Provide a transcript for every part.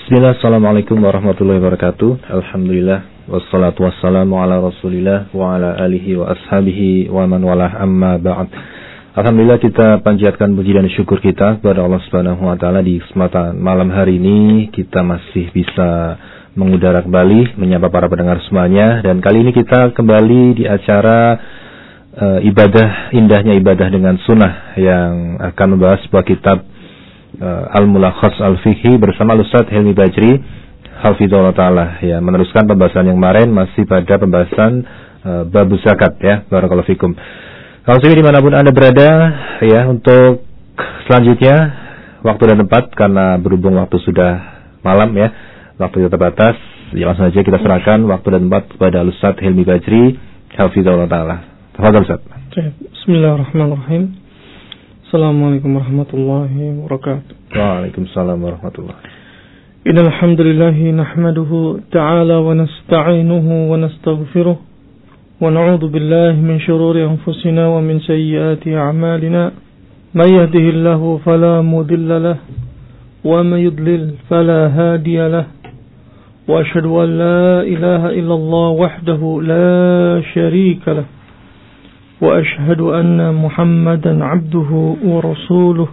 Bismillah, assalamualaikum warahmatullahi wabarakatuh. Alhamdulillah, wassalatu wassalamu ala rasulillah wa ala alihi wa ashabihi wa man walah, amma ba'd. Alhamdulillah, kita panjatkan puji dan syukur kita kepada Allah Subhanahu wa taala di kesempatan malam hari ini kita masih bisa mengudara kembali menyapa para pendengar semuanya, dan kali ini kita kembali di acara indahnya ibadah dengan sunnah yang akan membahas sebuah kitab Al-Mulakhas Al-Fiqhi bersama Ustaz Helmi Bajri hafizahullah ta'ala, ya, meneruskan pembahasan yang kemarin masih pada pembahasan bab zakat, ya. Barakallahu fikum. Kalau sini dimanapun Anda berada, ya, untuk selanjutnya waktu dan tempat, karena berhubung waktu sudah malam, ya, waktu terbatas, ya, langsung saja kita serahkan waktu dan tempat kepada Ustaz Helmi Bajri hafizahullah ta'ala. Tafadhal Ustaz. Bismillahirrahmanirrahim. Assalamualaikum warahmatullahi wabarakatuh. Waalaikumsalam warahmatullahi. Innal hamdalillah nahmaduhu ta'ala wa nasta'inuhu wa nastaghfiruh wa na'udzu billahi min shururi anfusina wa min sayyiati a'malina. May yahdihillahu fala mudilla lahu wa may yudlil fala hadiya lahu. Wa asyhadu an la ilaha illallah wahdahu la syarika lahu. وأشهد أن محمدا عبده ورسوله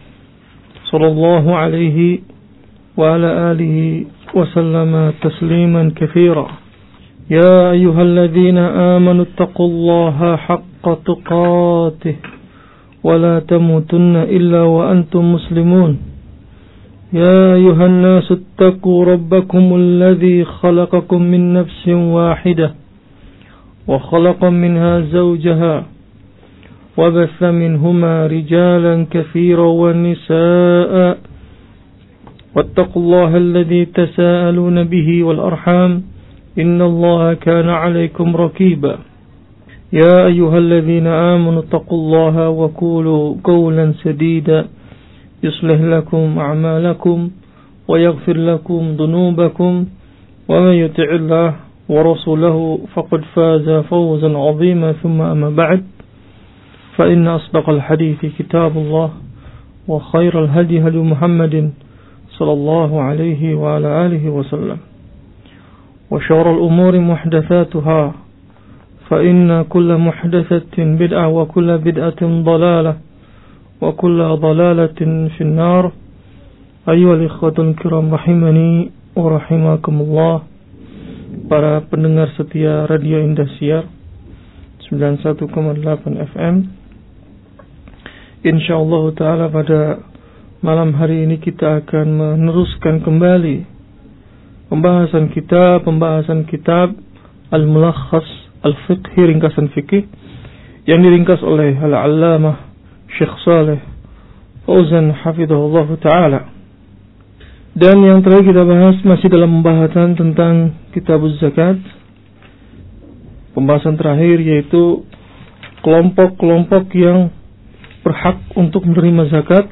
صلى الله عليه وعلى آله وسلم تسليما كثيرا. يا أيها الذين آمنوا اتقوا الله حق تقاته ولا تموتن إلا وأنتم مسلمون. يا أيها الناس اتقوا ربكم الذي خلقكم من نفس واحدة وخلق منها زوجها وبث منهما رجالا كثيرا ونساء واتقوا الله الذي تساءلون به والأرحام إن الله كان عليكم رقيبا. يا أيها الذين آمنوا اتقوا الله وقولوا قولا سديدا يصلح لكم أعمالكم ويغفر لكم ذنوبكم ومن يطع الله ورسوله فقد فاز فوزا عظيما. ثم أما بعد فإن أصدق الحديث كتاب الله وخير الهدي هدي محمد صلى الله عليه وعلى آله وسلم وشر الأمور محدثاتها فإن كل محدثة بدعة وكل بدعة ضلالة وكل ضلالة في النار. أيها الإخوة الكرام رحمني ورحمكم الله. Para pendengar setia Radio Indosiar 91,8 FM, insyaallah ta'ala pada malam hari ini kita akan meneruskan kembali pembahasan kitab Al-Mulakhas Al-Fiqhi, ringkasan fikih yang diringkas oleh Al-Allamah Syekh Saleh Fauzan hafizahullah ta'ala. Dan yang terakhir kita bahas masih dalam pembahasan tentang Kitabuz Zakat. Pembahasan terakhir yaitu kelompok-kelompok yang berhak untuk menerima zakat.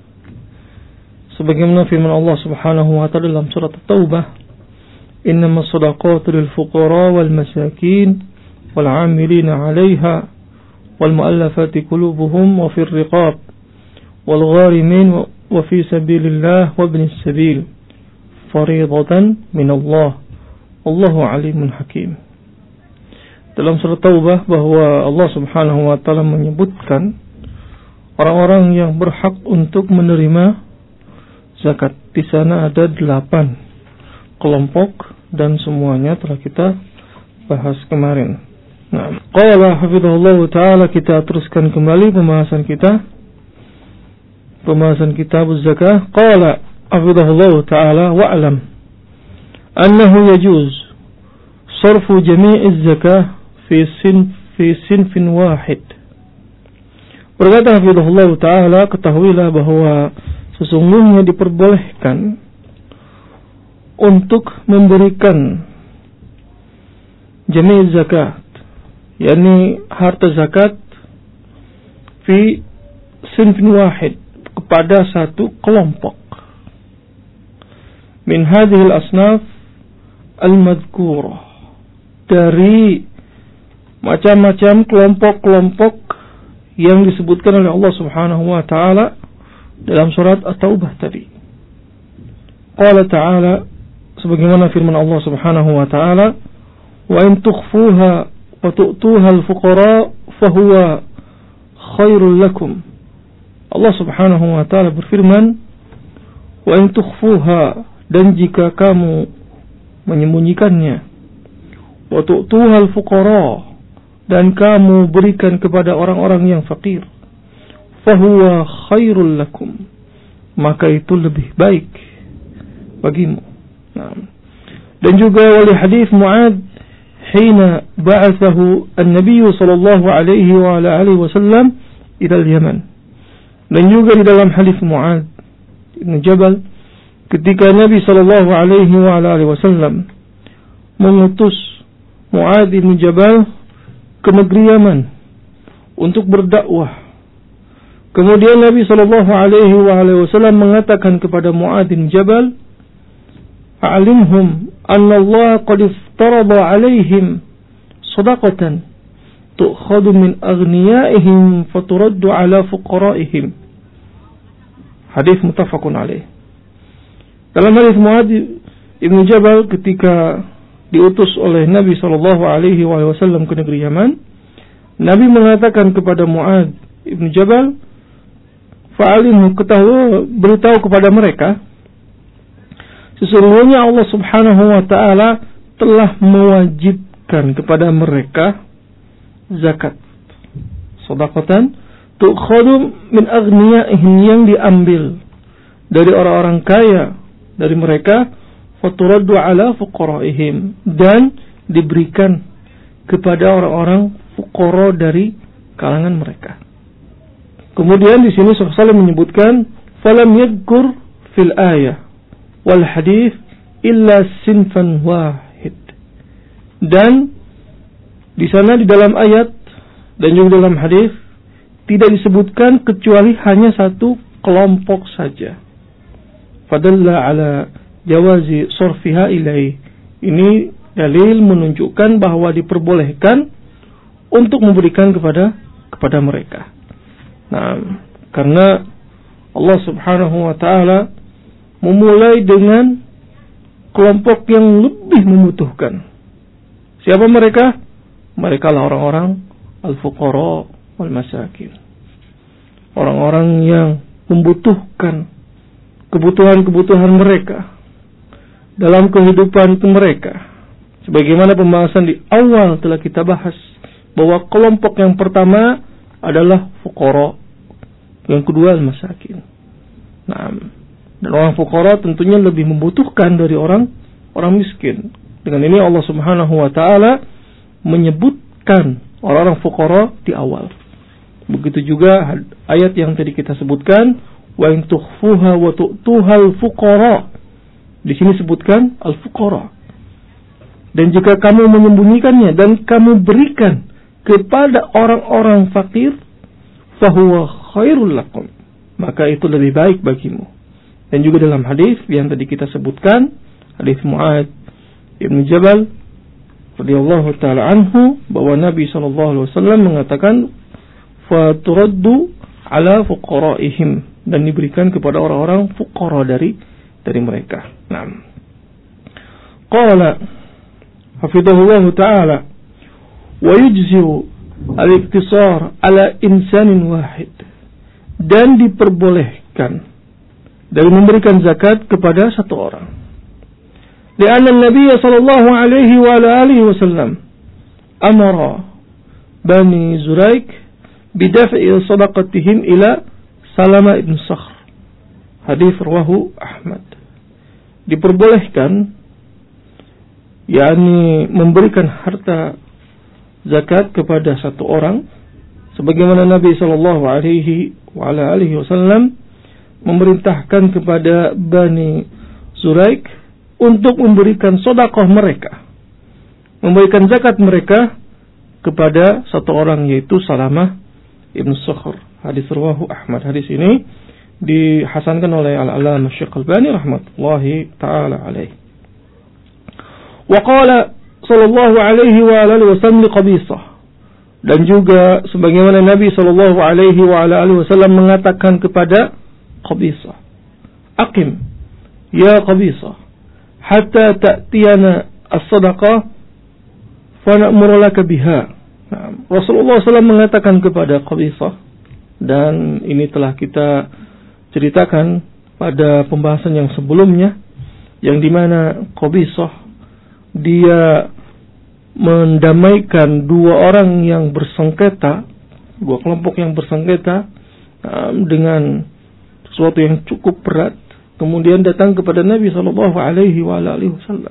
Sebagaimana firman Allah Subhanahu wa taala dalam surat At-Taubah, "Innamas shadaqatu lil fuqara wal masakin wal 'amilina 'alaiha wal mu'allafati qulubuhum wa fir riqab wal gharimin wa fi sabilillah wa ibnis sabil fariidatan minallah wallahu alimun hakim." Dalam surat Taubah bahwa Allah Subhanahu wa taala menyebutkan orang-orang yang berhak untuk menerima zakat. Di sana ada 8 kelompok dan semuanya telah kita bahas kemarin. Nah, qala hafizahullah taala, kita teruskan kembali pembahasan Kitabuz Zakah. Qala hafizahullah taala wa'lam annahu yajuz sarfu jami'iz zakah fi sinfin wahid. Berkata hafizahullah taala, ketahuilah bahwa sesungguhnya diperbolehkan untuk memberikan jami' zakat, yakni harta zakat, fi sinfin wahid, kepada satu kelompok, min hadhil asnaf al-madhkurah, dari macam-macam kelompok-kelompok yang disebutkan oleh Allah Subhanahu wa taala dalam surat At-Taubah tadi. qala ta'ala, sebagaimana firman Allah Subhanahu wa ta'ala, wa in tukhfuha wa tu'tuha al-fuqara fahuwa khairul lakum. Allah Subhanahu wa ta'ala berfirman, wa in tukhfuha, dan jika kamu menyembunyikannya, wa tu'tuha al-fuqara, dan kamu berikan kepada orang-orang yang fakir, fahuwa khairul lakum, maka itu lebih baik bagimu. Nah. Dan juga wali hadis Mu'ad hina ba'athahu an-nabiy sallallahu alaihi wa ala alihi wasallam ila al-Yaman. Dan juga di dalam hadis Mu'ad bin Jabal ketika Nabi sallallahu alaihi wa ala alihi wasallam mengutus Mu'ad bin Jabal ke negeri Yaman untuk berdakwah. Kemudian Nabi sallallahu alaihi wa alihi wasallam mengatakan kepada Mu'ad bin Jabal, "A'limhum anna Allah qad iftarada 'alaihim shadaqatan tu'khadhu min aghniyaihim faturaddu 'ala fuqara'ihim." Hadis muttafaqun alaih. Dalam hadis Mu'ad bin Jabal ketika diutus oleh Nabi sallallahu alaihi wasallam ke negeri Yaman, Nabi mengatakan kepada Mu'ad bin Jabal, "Fa'alimhu, beritahu kepada mereka, sesungguhnya Allah Subhanahu wa ta'ala telah mewajibkan kepada mereka zakat, shadaqatan tu'khadhu min aghniyaihim, yang diambil dari orang-orang kaya dari mereka, faturaddu ala fuqaraihim, dan diberikan kepada orang-orang fuqara dari kalangan mereka." Kemudian di sini Rasulullah menyebutkan, falam yadhkur fil ayah wal hadis illa sinfan wahid. Dan di sana di dalam ayat dan juga dalam hadis tidak disebutkan kecuali hanya satu kelompok saja. Fadalla ala jawazi surfiha ilai. Ini dalil menunjukkan bahwa diperbolehkan untuk memberikan kepada mereka. Nah, karena Allah Subhanahu wa ta'ala memulai dengan kelompok yang lebih membutuhkan. Siapa mereka? Mereka lah orang-orang al-fuqara wal masakin. Orang-orang yang membutuhkan kebutuhan-kebutuhan mereka dalam kehidupan mereka. Sebagaimana pembahasan di awal telah kita bahas, bahwa kelompok yang pertama adalah fuqara, yang kedua al-masakin. Nah, dan orang fuqara tentunya lebih membutuhkan dari orang miskin. Dengan ini Allah Subhanahu wa ta'ala menyebutkan orang-orang fuqara di awal. Begitu juga ayat yang tadi kita sebutkan, wa in tukhfuha wa tu'tuha al-fuqara. Di sini sebutkan al-fuqara. Dan jika kamu menyembunyikannya dan kamu berikan kepada orang-orang fakir, fahuwa khairul lakum, maka itu lebih baik bagimu. Dan juga dalam hadis yang tadi kita sebutkan, hadis Mu'ad bin Jabal radhiyallahu taala anhu, bahwa Nabi sallallahu alaihi wasallam mengatakan, faturaddu ala fuqaraihim, dan diberikan kepada orang-orang fuqara dari mereka. Nah, qala hafidhahullah taala, wa yujzi'u al-iktisar ala insanin wahid, dan diperbolehkan dari memberikan zakat kepada satu orang. Lianna Nabi sallallahu alaihi wa alihi wasallam amara Bani Zuraik bidaf'i sadaqatihim ila Salama ibn Sakhr. Hadis rawahu Ahmad. Diperbolehkan, yakni memberikan harta zakat kepada satu orang, sebagaimana Nabi sallallahu alaihi wa alihi wasallam memerintahkan kepada Bani Zuraik untuk memberikan sedekah mereka, memberikan zakat mereka kepada satu orang, yaitu Salamah ibn Sakhr. Hadis rawahu Ahmad. Hadis ini dihasankan oleh Al-Allamah Syekh Al-Albani rahmatullahi taala alaihi. Wa qala sallallahu alaihi wa alihi wasallam li Qabisah, dan juga sebagaimana Nabi sallallahu alaihi wa alihi wasallam mengatakan kepada Qabisah, aqim ya Qabisah, hatta ta'tiyana as-sadaqah fa na'muru laka biha. Rasulullah SAW mengatakan kepada Qabisah, dan ini telah kita ceritakan pada pembahasan yang sebelumnya, yang dimana Qabisah dia mendamaikan dua orang yang bersengketa, dua kelompok yang bersengketa dengan sesuatu yang cukup berat, kemudian datang kepada Nabi SAW.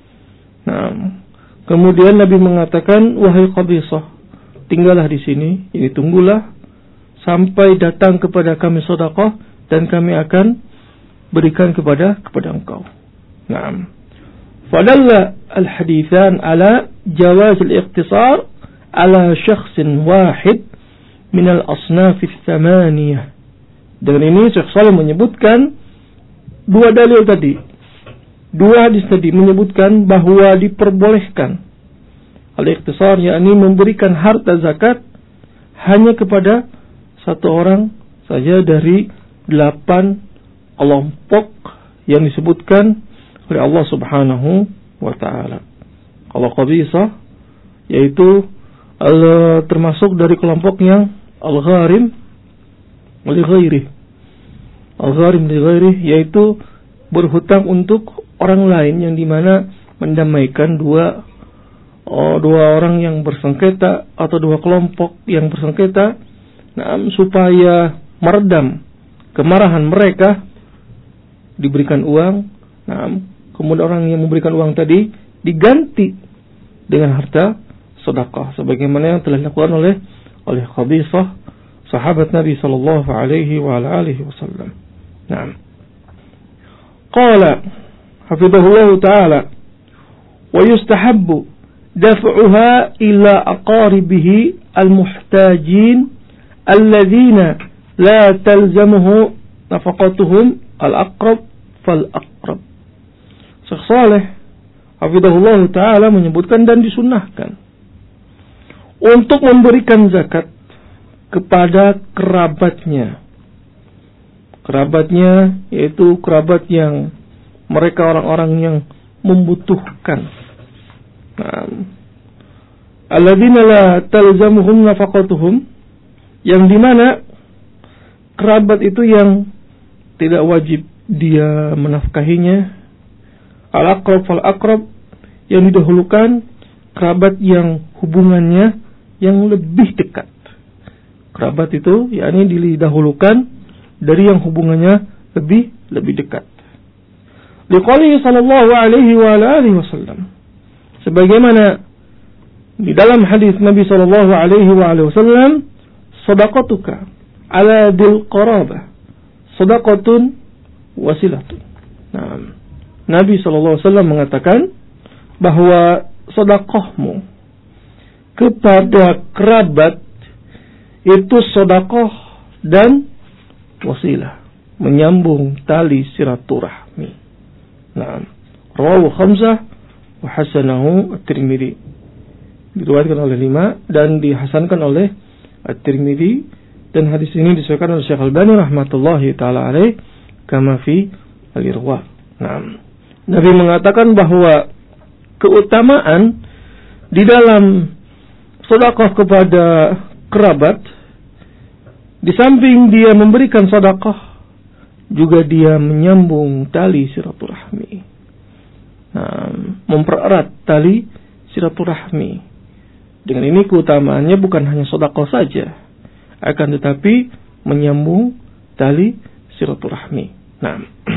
Kemudian Nabi mengatakan, wahai Qabisah, tinggallah di sini, ini tunggulah sampai datang kepada kami sedekah dan kami akan berikan kepada engkau. Naam. Fadalla al-hadithan ala jawaz al-iqtisar ala syakhsin wahid min al-asnaf ats-tsamaniyah. Dengan ini Syekh Shalih menyebutkan dua dalil tadi, dua hadis tadi menyebutkan bahwa diperbolehkan al-iqtisar, yakni memberikan harta zakat hanya kepada satu orang saja dari 8 kelompok yang disebutkan oleh Allah Subhanahu wa taala. Kalau Qabisah yaitu termasuk dari kelompok yang al-gharim li ghairi. Al-gharim li ghairi yaitu berhutang untuk orang lain, yang dimana mendamaikan dua orang yang bersengketa atau dua kelompok yang bersengketa, supaya meredam kemarahan mereka, diberikan uang. Kemudian orang yang memberikan uang tadi diganti dengan harta sedekah, sebagaimana yang telah dilakukan oleh Qabisah, sahabat Nabi sallallahu alaihi wa alihi wasallam. Naam. Qala hafidhahullah ta'ala, wa yustahabbu daf'uha ila aqaribihi al-muhtajin alladhina la talzamuhu nafaqatuhum al-aqrab fal-aqrab. Syekh Shalih hafidhahullah ta'ala menyebutkan dan disunnahkan untuk memberikan zakat kepada kerabatnya. Kerabatnya yaitu kerabat yang mereka orang-orang yang membutuhkan. Alladzina la talzamuhum nafaqatuhum, yang dimana kerabat itu yang tidak wajib dia menafkahinya. Al-aqrab fal-aqrab, yang didahulukan kerabat yang hubungannya yang lebih dekat. Kerabat itu yakni didahulukan dari yang hubungannya lebih dekat. Liqaulihi sallallahu alaihi wa alihi wasallam, sebagaimana di dalam hadis Nabi sallallahu alaihi wa alihi wasallam, sadaqatuka ala dil qarabah sadaqatun wasilatun. Nah, Nabi SAW mengatakan bahwa sedekahmu kepada kerabat itu sedekah dan wasilah, menyambung tali silaturahmi. Nah, rawahu khamsah wa hasanahu at-Tirmidzi. Diriwayatkan oleh 5 dan dihasankan oleh at-Tirmidzi, dan hadis ini disahihkan oleh Syekh Albani rahmatullahi taala alaih kama fi al-Irwa. Nah, Nabi mengatakan bahwa keutamaan di dalam sedekah kepada kerabat, di samping dia memberikan sedekah, juga dia menyambung tali silaturahmi, mempererat tali silaturahmi. Dengan ini keutamaannya bukan hanya sedekah saja, akan tetapi menyambung tali silaturahmi. Nah,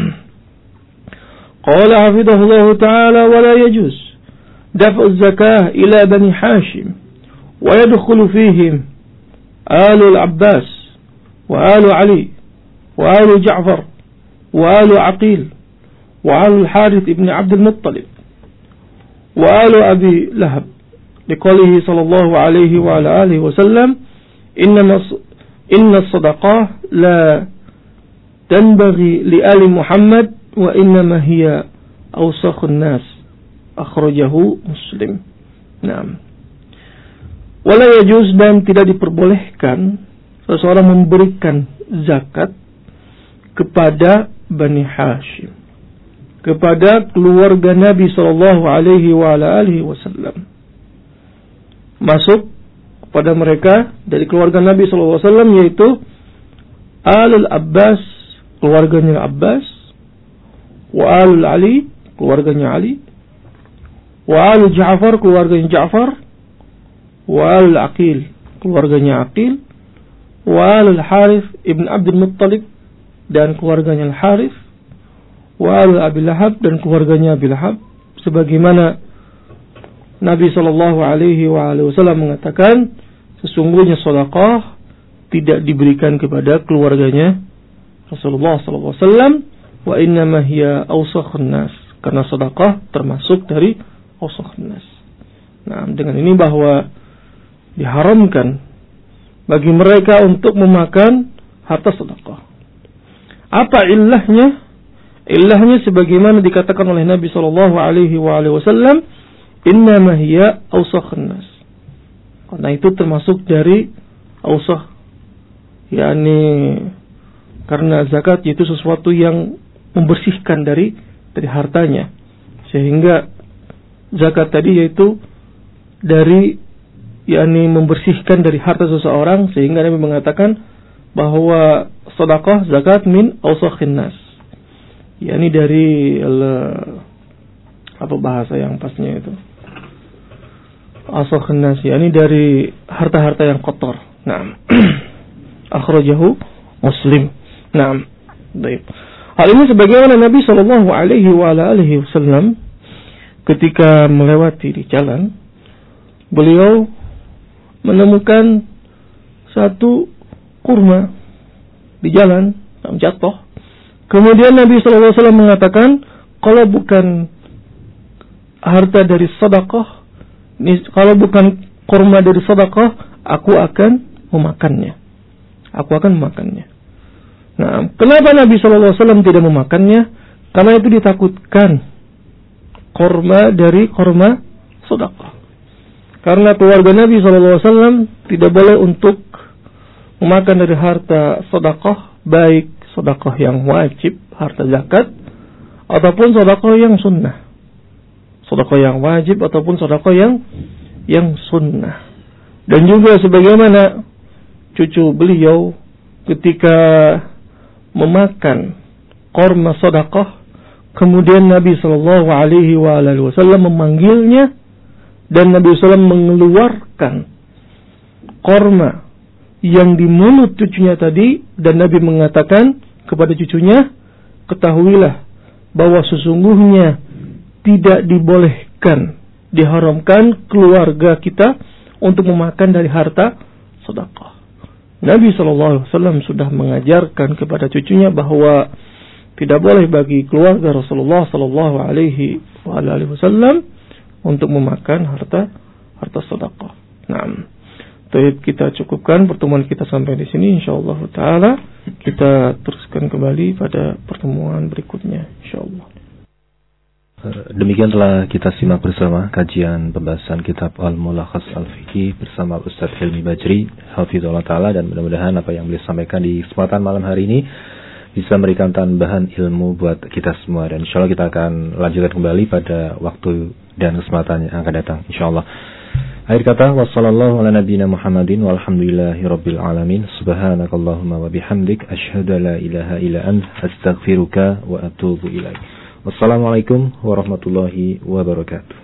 qala hafidhahullah ta'ala, wa la yajuz daf'u az-zakah ila bani Hashim wa yadkhulu fihim alu al-Abbas wa alu Ali wa alu Ja'far wa alu Aqil wa alu al-Harith ibn Abd al-Muttalib wa alu Abi Lahab, liqaulihi sallallahu alaihi wa alihi wa sallam, inna as-sadaqah la tanbaghi li ali Muhammad wa innama hiya awsakhun nas, akhrajahu Muslim. Naam. Wala yajuz, dan tidak diperbolehkan seseorang memberikan zakat kepada Bani Hashim. kepada keluarga Nabi sallallahu alaihi wasallam. Masuk kepada mereka dari keluarga Nabi sallallahu alaihi wasallam, yaitu Alul Abbas, keluarganya Abbas, wa Alul Ali, keluarganya Ali, wa Alul Ja'far, keluarganya Ja'far, wa Alul Aqil, keluarganya Aqil, wa Alul Harith ibn Abdul Muttalib, dan keluarganya Al-Harith, wa Alul Abi Lahab, dan keluarganya Abi Lahab, sebagaimana Nabi sallallahu alaihi wasallam mengatakan, sesungguhnya sedekah tidak diberikan kepada keluarganya Rasulullah sallallahu alaihi wasallam, wa innama hiya awsakhun nas, karena sedekah termasuk dari awsakhun nas. Nah, dengan ini bahwa diharamkan bagi mereka untuk memakan harta sedekah. Apa illahnya? Illahnya sebagaimana dikatakan oleh Nabi sallallahu alaihi wasallam, innama hiya awsakhun nas. Karena itu termasuk dari awsakh, yakni karena zakat itu sesuatu yang membersihkan dari hartanya. Sehingga zakat tadi yaitu dari yakni membersihkan dari harta seseorang, sehingga Nabi mengatakan bahwa sedekah zakat min awsakhin nas. Yakni dari apa bahasa yang pasnya itu? Awsakhin nas, yakni dari harta-harta yang kotor. Naam. Akhrajahu Muslim. Naam. Baik. Hal ini sebagaimana Nabi sallallahu alaihi wasallam ketika melewati di jalan, beliau menemukan satu kurma di jalan, jatuh. Kemudian Nabi sallallahu alaihi wasallam mengatakan, kalau bukan harta dari sedekah, kalau bukan kurma dari sedekah, aku akan memakannya. Nah, kenapa Nabi sallallahu alaihi wasallam tidak memakannya? Karena itu ditakutkan kurma dari kurma sedekah. Karena keluarga Nabi sallallahu alaihi wasallam tidak boleh untuk memakan dari harta sedekah, baik sedekah yang wajib, harta zakat, ataupun sedekah yang sunnah. Sedekah yang wajib ataupun sedekah yang sunnah. Dan juga sebagaimana cucu beliau ketika memakan kurma sedekah, kemudian Nabi sallallahu alaihi wasallam memanggilnya, dan Nabi SAW mengeluarkan kurma yang di mulut cucunya tadi, dan Nabi mengatakan kepada cucunya, ketahuilah bahwa sesungguhnya tidak dibolehkan, diharamkan keluarga kita untuk memakan dari harta sedekah. Nabi SAW sudah mengajarkan kepada cucunya bahwa tidak boleh bagi keluarga Rasulullah SAW untuk memakan harta sedekah. Nah, kita cukupkan pertemuan kita sampai di sini, insyaallah taala. Kita teruskan kembali pada pertemuan berikutnya, insyaallah. Demikian telah kita simak bersama kajian pembahasan kitab Al-Mulakhas Al-Fiqhi bersama Ustaz Hilmi Bajri hafizahullah taala, dan mudah-mudahan apa yang beliau sampaikan di kesempatan malam hari ini bisa memberikan tambahan ilmu buat kita semua, dan insyaallah kita akan lanjutkan kembali pada waktu dan kesempatan yang akan datang, insyaallah. Akhir kata, wassallallahu ala nabiyyina Muhammadin walhamdulillahi rabbil alamin. Subhanakallahumma wa bihamdik asyhadu an la ilaha illa anta astaghfiruka wa atubu ilaik. Wassalamualaikum warahmatullahi wabarakatuh.